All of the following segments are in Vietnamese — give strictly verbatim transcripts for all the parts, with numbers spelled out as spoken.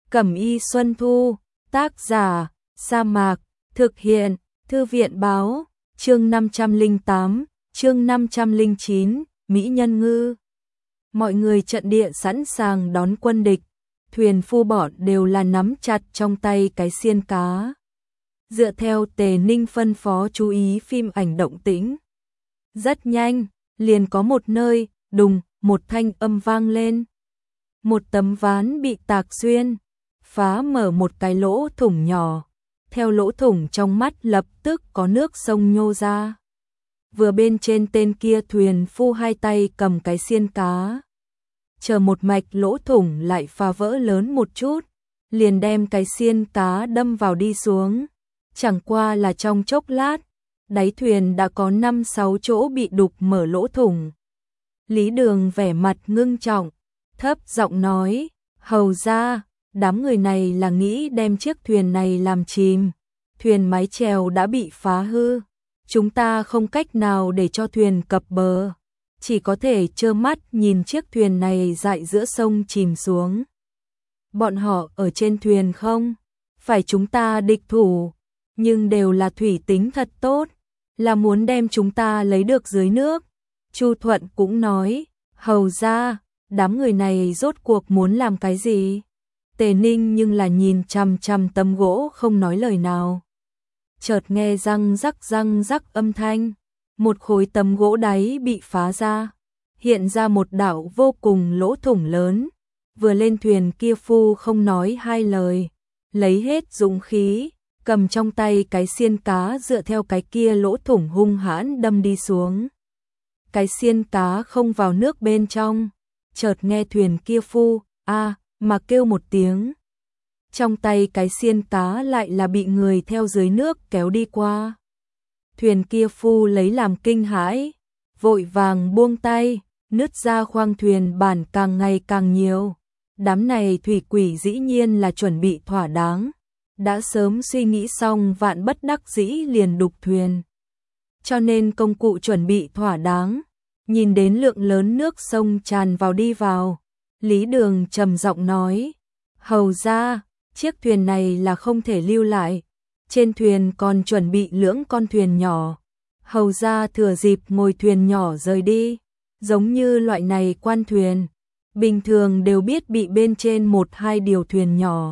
Cẩm y Xuân Thu, tác giả, Sa Mạc, thực hiện, Thư viện báo, chương năm trăm lẻ tám, chương năm trăm lẻ chín, Mỹ Nhân Ngư. Mọi người trận địa sẵn sàng đón quân địch, thuyền phu bọn đều là nắm chặt trong tay cái xiên cá. Dựa theo Tề Ninh phân phó chú ý phim ảnh động tĩnh. Rất nhanh, liền có một nơi, đùng, một thanh âm vang lên. Một tấm ván bị tạc xuyên, phá mở một cái lỗ thủng nhỏ. Theo lỗ thủng trong mắt lập tức có nước sông nhô ra. Vừa bên trên tên kia thuyền phu hai tay cầm cái xiên cá. Chờ một mạch lỗ thủng lại phá vỡ lớn một chút, liền đem cái xiên cá đâm vào đi xuống. Chẳng qua là trong chốc lát, đáy thuyền đã có năm sáu chỗ bị đục mở lỗ thủng. Lý Đường vẻ mặt ngưng trọng, thấp giọng nói, hầu ra, đám người này là nghĩ đem chiếc thuyền này làm chìm. Thuyền mái chèo đã bị phá hư, chúng ta không cách nào để cho thuyền cập bờ, chỉ có thể trơ mắt nhìn chiếc thuyền này dại giữa sông chìm xuống. Bọn họ ở trên thuyền không phải chúng ta địch thủ, nhưng đều là thủy tính thật tốt, là muốn đem chúng ta lấy được dưới nước. Chu Thuận cũng nói, hầu ra, đám người này rốt cuộc muốn làm cái gì? Tề Ninh nhưng là nhìn chằm chằm tấm gỗ không nói lời nào. Chợt nghe răng rắc răng rắc âm thanh, một khối tấm gỗ đáy bị phá ra, hiện ra một đạo vô cùng lỗ thủng lớn. Vừa lên thuyền kia phu không nói hai lời, lấy hết dũng khí, cầm trong tay cái xiên cá dựa theo cái kia lỗ thủng hung hãn đâm đi xuống. Cái xiên cá không vào nước bên trong, chợt nghe thuyền kia phu, a mà kêu một tiếng. Trong tay cái xiên cá lại là bị người theo dưới nước kéo đi qua. Thuyền kia phu lấy làm kinh hãi, vội vàng buông tay, nứt ra khoang thuyền bản càng ngày càng nhiều. Đám này thủy quỷ dĩ nhiên là chuẩn bị thỏa đáng, đã sớm suy nghĩ xong vạn bất đắc dĩ liền đục thuyền. Cho nên công cụ chuẩn bị thỏa đáng, nhìn đến lượng lớn nước sông tràn vào đi vào. Lý Đường trầm giọng nói, hầu ra, chiếc thuyền này là không thể lưu lại, trên thuyền còn chuẩn bị lưỡng con thuyền nhỏ. Hầu ra thừa dịp ngồi thuyền nhỏ rời đi, giống như loại này quan thuyền, bình thường đều biết bị bên trên một hai điều thuyền nhỏ.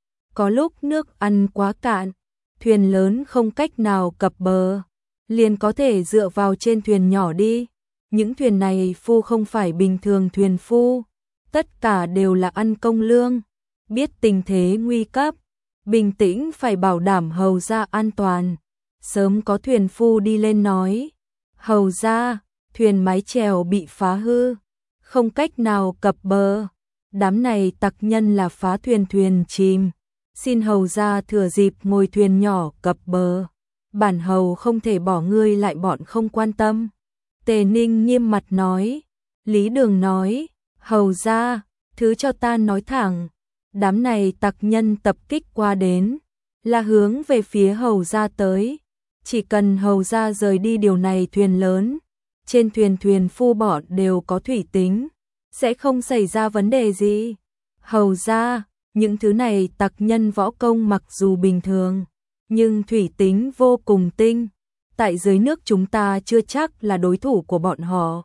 Có lúc nước ăn quá cạn, thuyền lớn không cách nào cập bờ, liền có thể dựa vào trên thuyền nhỏ đi. Những thuyền này phu không phải bình thường thuyền phu, tất cả đều là ăn công lương, biết tình thế nguy cấp, bình tĩnh phải bảo đảm hầu ra an toàn. Sớm có thuyền phu đi lên nói, hầu ra, thuyền mái chèo bị phá hư, không cách nào cập bờ. Đám này tặc nhân là phá thuyền thuyền chìm, xin hầu ra thừa dịp ngồi thuyền nhỏ cập bờ. Bản hầu không thể bỏ ngươi lại bọn không quan tâm. Tề Ninh nghiêm mặt nói. Lý Đường nói, hầu ra, thứ cho ta nói thẳng, đám này tặc nhân tập kích qua đến, là hướng về phía hầu ra tới. Chỉ cần hầu ra rời đi điều này thuyền lớn, trên thuyền thuyền phu bọn đều có thủy tính, sẽ không xảy ra vấn đề gì. Hầu ra, những thứ này tặc nhân võ công mặc dù bình thường, nhưng thủy tính vô cùng tinh, tại dưới nước chúng ta chưa chắc là đối thủ của bọn họ.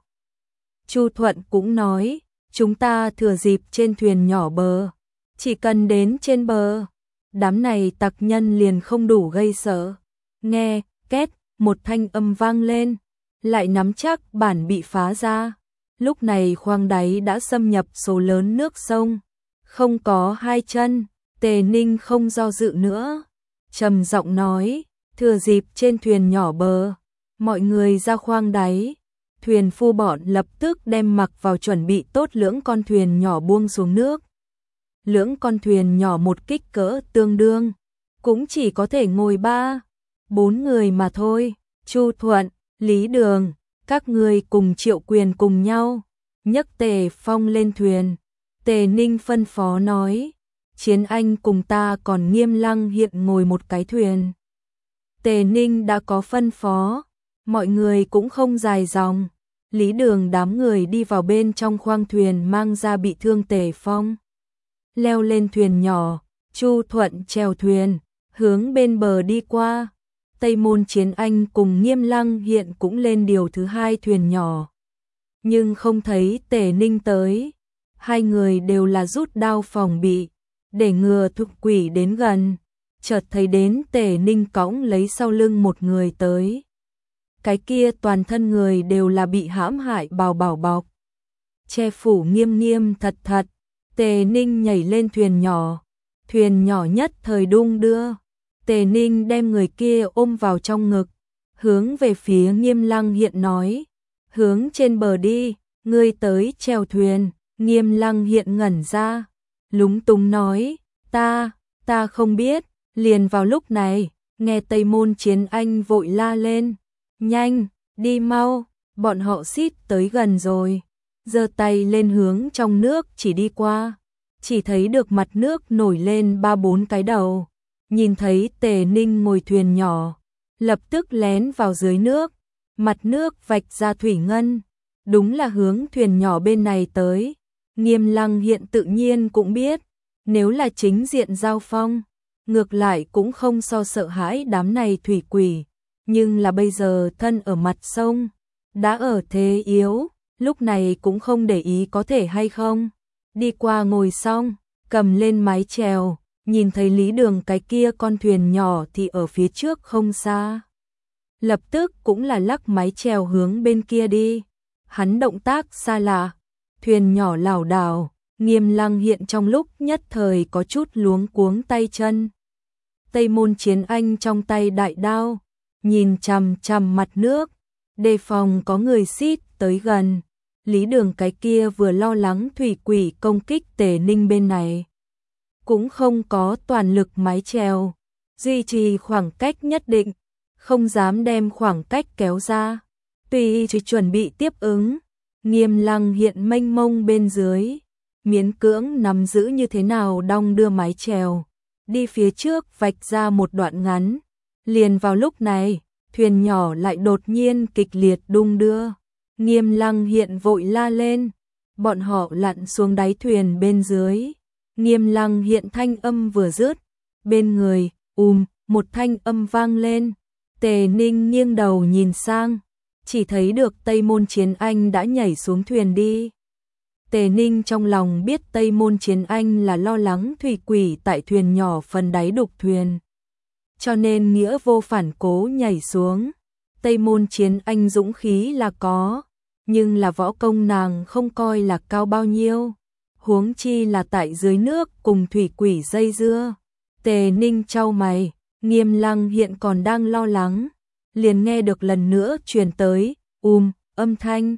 Chu Thuận cũng nói, chúng ta thừa dịp trên thuyền nhỏ bờ, chỉ cần đến trên bờ, đám này tặc nhân liền không đủ gây sợ. Nghe, két, một thanh âm vang lên, lại nắm chắc bản bị phá ra. Lúc này khoang đáy đã xâm nhập số lớn nước sông, không có hai chân. Tề Ninh không do dự nữa, trầm giọng nói, thừa dịp trên thuyền nhỏ bờ, mọi người ra khoang đáy. Thuyền phu bọn lập tức đem mặc vào chuẩn bị tốt lưỡng con thuyền nhỏ buông xuống nước. Lưỡng con thuyền nhỏ một kích cỡ tương đương, cũng chỉ có thể ngồi ba, bốn người mà thôi. Chu Thuận, Lý Đường, các người cùng Triệu Quyền cùng nhau, nhấc Tề Phong lên thuyền. Tề Ninh phân phó nói, Chiến Anh cùng ta còn Nghiêm Lăng hiện ngồi một cái thuyền. Tề Ninh đã có phân phó, mọi người cũng không dài dòng. Lý Đường đám người đi vào bên trong khoang thuyền mang ra bị thương Tề Phong. leo lên thuyền nhỏ, Chu Thuận chèo thuyền, hướng bên bờ đi qua. Tây Môn Chiến Anh cùng Nghiêm Lăng Hiện cũng lên điều thứ hai thuyền nhỏ. Nhưng không thấy Tề Ninh tới. Hai người đều là rút đao phòng bị, để ngừa thục quỷ đến gần. Chợt thấy đến Tề Ninh cõng lấy sau lưng một người tới. Cái kia toàn thân người đều là bị hãm hại bào bảo bọc, che phủ nghiêm nghiêm thật thật. Tề Ninh nhảy lên thuyền nhỏ, thuyền nhỏ nhất thời đung đưa. Tề Ninh đem người kia ôm vào trong ngực, hướng về phía Nghiêm Lăng Hiện nói, hướng trên bờ đi, ngươi tới chèo thuyền. Nghiêm Lăng Hiện ngẩn ra, lúng túng nói, ta, ta không biết. Liền vào lúc này, nghe Tây Môn Chiến Anh vội la lên, nhanh, đi mau, bọn họ xít tới gần rồi. Giơ tay lên hướng trong nước chỉ đi qua, chỉ thấy được mặt nước nổi lên ba bốn cái đầu. Nhìn thấy Tề Ninh ngồi thuyền nhỏ, lập tức lén vào dưới nước, mặt nước vạch ra thủy ngân, đúng là hướng thuyền nhỏ bên này tới. Nghiêm Lăng Hiện tự nhiên cũng biết, nếu là chính diện giao phong, ngược lại cũng không so sợ hãi đám này thủy quỷ, nhưng là bây giờ thân ở mặt sông, đã ở thế yếu, lúc này cũng không để ý có thể hay không. Đi qua ngồi xong, cầm lên mái chèo, nhìn thấy Lý Đường cái kia con thuyền nhỏ thì ở phía trước không xa. Lập tức cũng là lắc mái chèo hướng bên kia đi. Hắn động tác xa lạ, thuyền nhỏ lảo đảo, Nghiêm Lăng Hiện trong lúc nhất thời có chút luống cuống tay chân. Tây Môn Chiến Anh trong tay đại đao, nhìn chằm chằm mặt nước, đề phòng có người xít tới gần. Lý Đường cái kia vừa lo lắng thủy quỷ công kích Tề Ninh bên này, cũng không có toàn lực mái chèo, duy trì khoảng cách nhất định, không dám đem khoảng cách kéo ra. Tùy chỉ chuẩn bị tiếp ứng, Nghiêm Lăng Hiện mênh mông bên dưới, miễn cưỡng nắm giữ như thế nào đong đưa mái chèo, đi phía trước vạch ra một đoạn ngắn. Liền vào lúc này, thuyền nhỏ lại đột nhiên kịch liệt đung đưa. Nghiêm Lăng Hiện vội la lên, bọn họ lặn xuống đáy thuyền bên dưới. Nghiêm Lăng Hiện thanh âm vừa dứt, bên người, ùm, một thanh âm vang lên. Tề Ninh nghiêng đầu nhìn sang, chỉ thấy được Tây Môn Chiến Anh đã nhảy xuống thuyền đi. Tề Ninh trong lòng biết Tây Môn Chiến Anh là lo lắng thủy quỷ tại thuyền nhỏ phần đáy đục thuyền, cho nên nghĩa vô phản cố nhảy xuống. Tây Môn Chiến Anh dũng khí là có, nhưng là võ công nàng không coi là cao bao nhiêu, huống chi là tại dưới nước cùng thủy quỷ dây dưa. Tề Ninh chau mày, Nghiêm Lăng Hiện còn đang lo lắng, liền nghe được lần nữa truyền tới, um, âm thanh.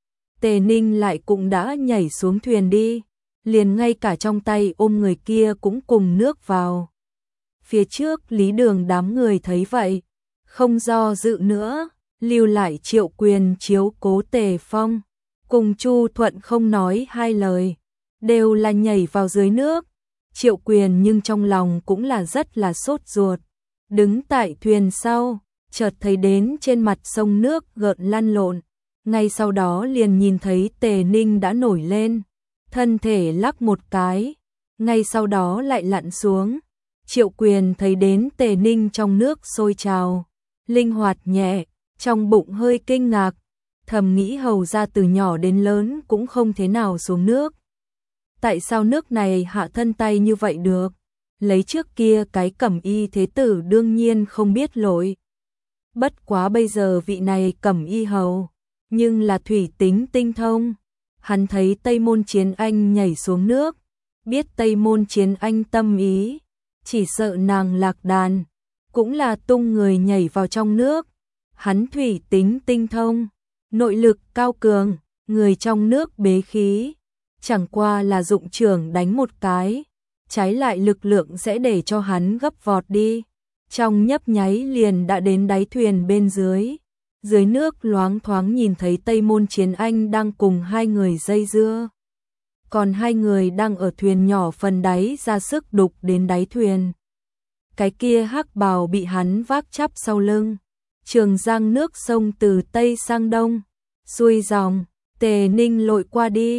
Tề Ninh lại cũng đã nhảy xuống thuyền đi, liền ngay cả trong tay ôm người kia cũng cùng nước vào. Phía trước Lý Đường đám người thấy vậy, không do dự nữa, lưu lại Triệu Quyền chiếu cố Tề Phong, cùng Chu Thuận không nói hai lời, đều là nhảy vào dưới nước. Triệu Quyền nhưng trong lòng cũng là rất là sốt ruột, đứng tại thuyền sau, chợt thấy đến trên mặt sông nước gợn lăn lộn, ngay sau đó liền nhìn thấy Tề Ninh đã nổi lên, thân thể lắc một cái, ngay sau đó lại lặn xuống. Triệu Quyền thấy đến Tề Ninh trong nước sôi trào, linh hoạt nhẹ, trong bụng hơi kinh ngạc, thầm nghĩ hầu ra từ nhỏ đến lớn cũng không thế nào xuống nước. Tại sao nước này hạ thân tay như vậy được? Lấy trước kia cái Cẩm Y thế tử đương nhiên không biết lỗi. Bất quá bây giờ vị này Cẩm Y hầu, nhưng là thủy tính tinh thông. Hắn thấy Tây Môn Chiến Anh nhảy xuống nước, biết Tây Môn Chiến Anh tâm ý, chỉ sợ nàng lạc đàn, cũng là tung người nhảy vào trong nước. Hắn thủy tính tinh thông, nội lực cao cường, người trong nước bế khí, chẳng qua là dụng trưởng đánh một cái, trái lại lực lượng sẽ để cho hắn gấp vọt đi. Trong nhấp nháy liền đã đến đáy thuyền bên dưới. Dưới nước loáng thoáng nhìn thấy Tây Môn Chiến Anh đang cùng hai người dây dưa. Còn hai người đang ở thuyền nhỏ phần đáy ra sức đục đến đáy thuyền. Cái kia hắc bào bị hắn vác chắp sau lưng. Trường giang nước sông từ Tây sang Đông, xuôi dòng, Tề Ninh lội qua đi.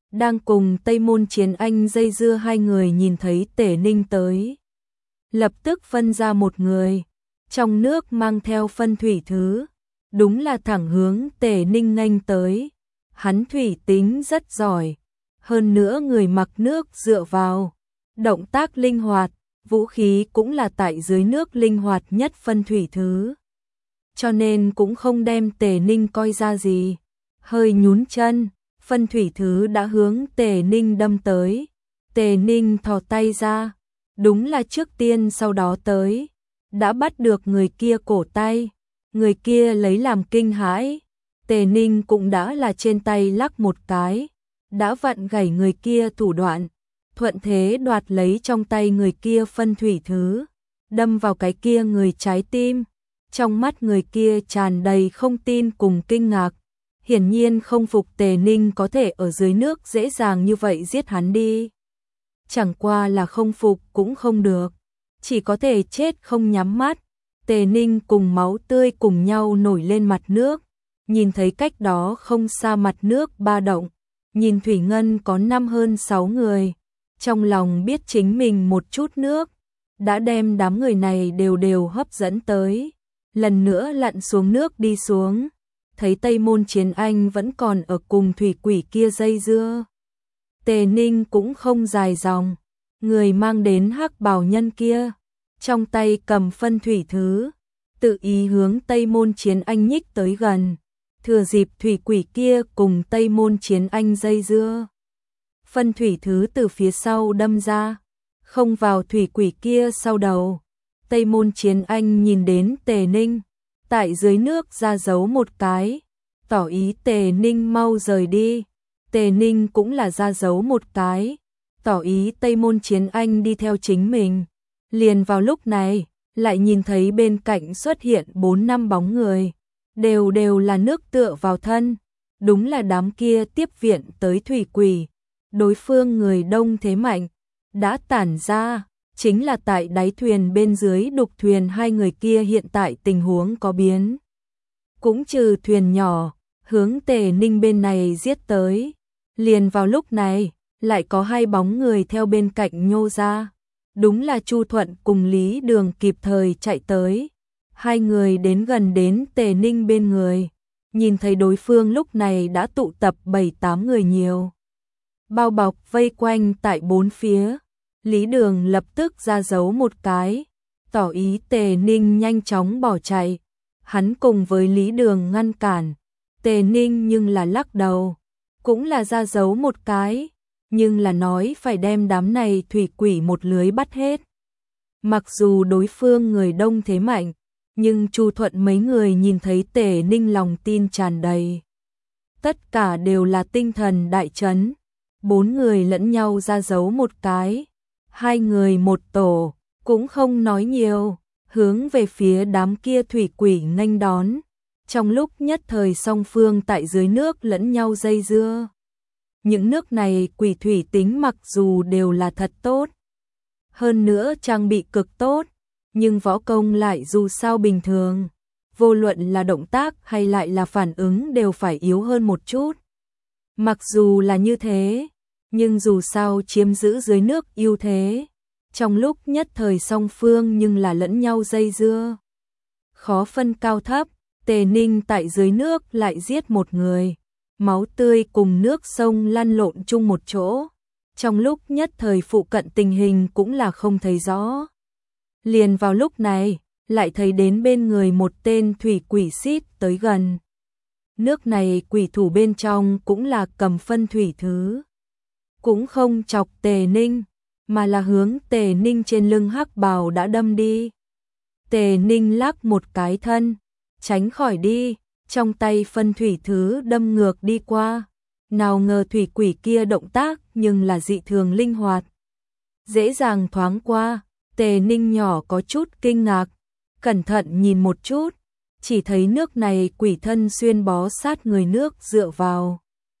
đang cùng Tây Môn Chiến Anh dây dưa hai người nhìn thấy Tề Ninh tới. Lập tức phân ra một người, trong nước mang theo phân thủy thứ, đúng là thẳng hướng Tề Ninh nghênh tới. Hắn thủy tính rất giỏi, hơn nữa người mặc nước dựa vào, động tác linh hoạt, vũ khí cũng là tại dưới nước linh hoạt nhất phân thủy thứ. Cho nên cũng không đem Tề Ninh coi ra gì, hơi nhún chân, phân thủy thứ đã hướng Tề Ninh đâm tới. Tề Ninh thò tay ra, đúng là trước tiên sau đó tới, đã bắt được người kia cổ tay, người kia lấy làm kinh hãi. Tề Ninh cũng đã là trên tay lắc một cái, đã vặn gãy người kia thủ đoạn, thuận thế đoạt lấy trong tay người kia phân thủy thứ, đâm vào cái kia người trái tim. Trong mắt người kia tràn đầy không tin cùng kinh ngạc, hiển nhiên không phục Tề Ninh có thể ở dưới nước dễ dàng như vậy giết hắn đi. Chẳng qua là không phục cũng không được, chỉ có thể chết không nhắm mắt. Tề Ninh cùng máu tươi cùng nhau nổi lên mặt nước, nhìn thấy cách đó không xa mặt nước ba động, nhìn thủy ngân có năm hơn sáu người, trong lòng biết chính mình một chút nước đã đem đám người này đều đều hấp dẫn tới, lần nữa lặn xuống nước đi xuống, thấy Tây Môn Chiến Anh vẫn còn ở cùng thủy quỷ kia dây dưa. Tề Ninh cũng không dài dòng, người mang đến hắc bào nhân kia, trong tay cầm phân thủy thứ, tự ý hướng Tây Môn Chiến Anh nhích tới gần, thừa dịp thủy quỷ kia cùng Tây Môn Chiến Anh dây dưa. Phân thủy thứ từ phía sau đâm ra, không vào thủy quỷ kia sau đầu. Tây Môn Chiến Anh nhìn đến Tề Ninh, tại dưới nước ra dấu một cái, tỏ ý Tề Ninh mau rời đi. Tề Ninh cũng là ra dấu một cái, tỏ ý Tây Môn Chiến Anh đi theo chính mình. Liền vào lúc này, lại nhìn thấy bên cạnh xuất hiện bốn năm bóng người, đều đều là nước tựa vào thân, đúng là đám kia tiếp viện tới thủy quỷ. Đối phương người đông thế mạnh, đã tản ra, chính là tại đáy thuyền bên dưới đục thuyền hai người kia hiện tại tình huống có biến. Cũng trừ thuyền nhỏ, hướng Tề Ninh bên này giết tới. Liền vào lúc này, lại có hai bóng người theo bên cạnh nhô ra. Đúng là Chu Thuận cùng Lý Đường kịp thời chạy tới. Hai người đến gần đến Tề Ninh bên người, nhìn thấy đối phương lúc này đã tụ tập bảy tám người nhiều, bao bọc vây quanh tại bốn phía. Lý Đường lập tức ra dấu một cái, tỏ ý Tề Ninh nhanh chóng bỏ chạy. Hắn cùng với Lý Đường ngăn cản, Tề Ninh nhưng là lắc đầu, cũng là ra dấu một cái, nhưng là nói phải đem đám này thủy quỷ một lưới bắt hết. Mặc dù đối phương người đông thế mạnh, nhưng Chu Thuận mấy người nhìn thấy Tề Ninh lòng tin tràn đầy. Tất cả đều là tinh thần đại chấn, bốn người lẫn nhau ra dấu một cái, hai người một tổ, cũng không nói nhiều, hướng về phía đám kia thủy quỷ nghênh đón. Trong lúc nhất thời song phương tại dưới nước lẫn nhau dây dưa. Những nước này quỷ thủy tính mặc dù đều là thật tốt, hơn nữa trang bị cực tốt, nhưng võ công lại dù sao bình thường, vô luận là động tác hay lại là phản ứng đều phải yếu hơn một chút. Mặc dù là như thế, nhưng dù sao chiếm giữ dưới nước ưu thế, trong lúc nhất thời song phương nhưng là lẫn nhau dây dưa. Khó phân cao thấp, Tề Ninh tại dưới nước lại giết một người, máu tươi cùng nước sông lăn lộn chung một chỗ, trong lúc nhất thời phụ cận tình hình cũng là không thấy rõ. Liền vào lúc này, lại thấy đến bên người một tên thủy quỷ xít tới gần. Nước này quỷ thủ bên trong cũng là cầm phân thủy thứ, cũng không chọc Tề Ninh, mà là hướng Tề Ninh trên lưng hắc bào đã đâm đi. Tề Ninh lắc một cái thân, tránh khỏi đi, trong tay phân thủy thứ đâm ngược đi qua. Nào ngờ thủy quỷ kia động tác nhưng là dị thường linh hoạt, dễ dàng thoáng qua. Tề Ninh nhỏ có chút kinh ngạc, cẩn thận nhìn một chút, chỉ thấy nước này quỷ thân xuyên bó sát người nước dựa vào,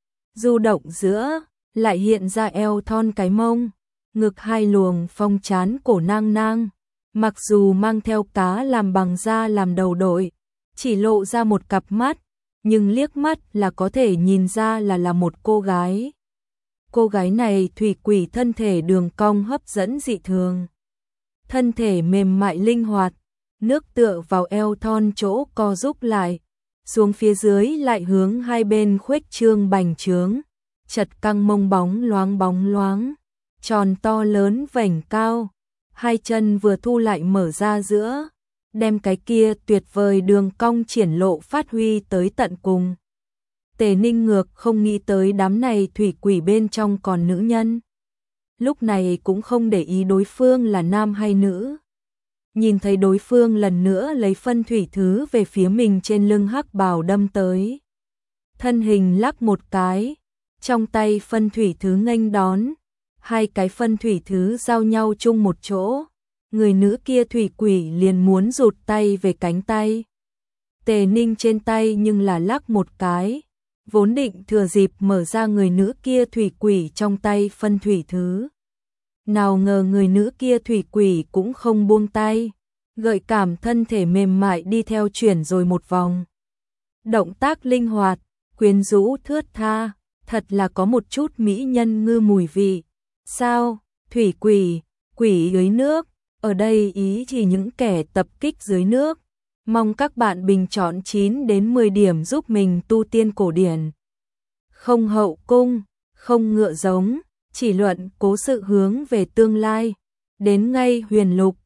du động giữa, lại hiện ra eo thon cái mông, ngực hai luồng phong chán cổ nang nang, mặc dù mang theo cá làm bằng da làm đầu đội, chỉ lộ ra một cặp mắt, nhưng liếc mắt là có thể nhìn ra là là một cô gái. cô gái này thủy quỷ thân thể đường cong hấp dẫn dị thường. Thân thể mềm mại linh hoạt, nước tựa vào eo thon chỗ co rúm lại, xuống phía dưới lại hướng hai bên khuếch trương bành trướng, chật căng mông bóng loáng bóng loáng, tròn to lớn vành cao, hai chân vừa thu lại mở ra giữa, đem cái kia tuyệt vời đường cong triển lộ phát huy tới tận cùng. Tề Ninh ngược không nghĩ tới đám này thủy quỷ bên trong còn nữ nhân. Lúc này cũng không để ý đối phương là nam hay nữ. Nhìn thấy đối phương lần nữa lấy phân thủy thứ về phía mình trên lưng hắc bào đâm tới. Thân hình lắc một cái, trong tay phân thủy thứ nghênh đón, hai cái phân thủy thứ giao nhau chung một chỗ. Người nữ kia thủy quỷ liền muốn rụt tay về cánh tay. Tề Ninh trên tay nhưng là lắc một cái, vốn định thừa dịp mở ra người nữ kia thủy quỷ trong tay phân thủy thứ. Nào ngờ người nữ kia thủy quỷ cũng không buông tay, gợi cảm thân thể mềm mại đi theo chuyển rồi một vòng. Động tác linh hoạt, quyến rũ thướt tha, thật là có một chút mỹ nhân ngư mùi vị. Sao, thủy quỷ, quỷ dưới nước, ở đây ý chỉ những kẻ tập kích dưới nước. Mong các bạn bình chọn chín đến mười điểm giúp mình tu tiên cổ điển. Không hậu cung, không ngựa giống, chỉ luận cố sự hướng về tương lai. Đến ngay huyền lục,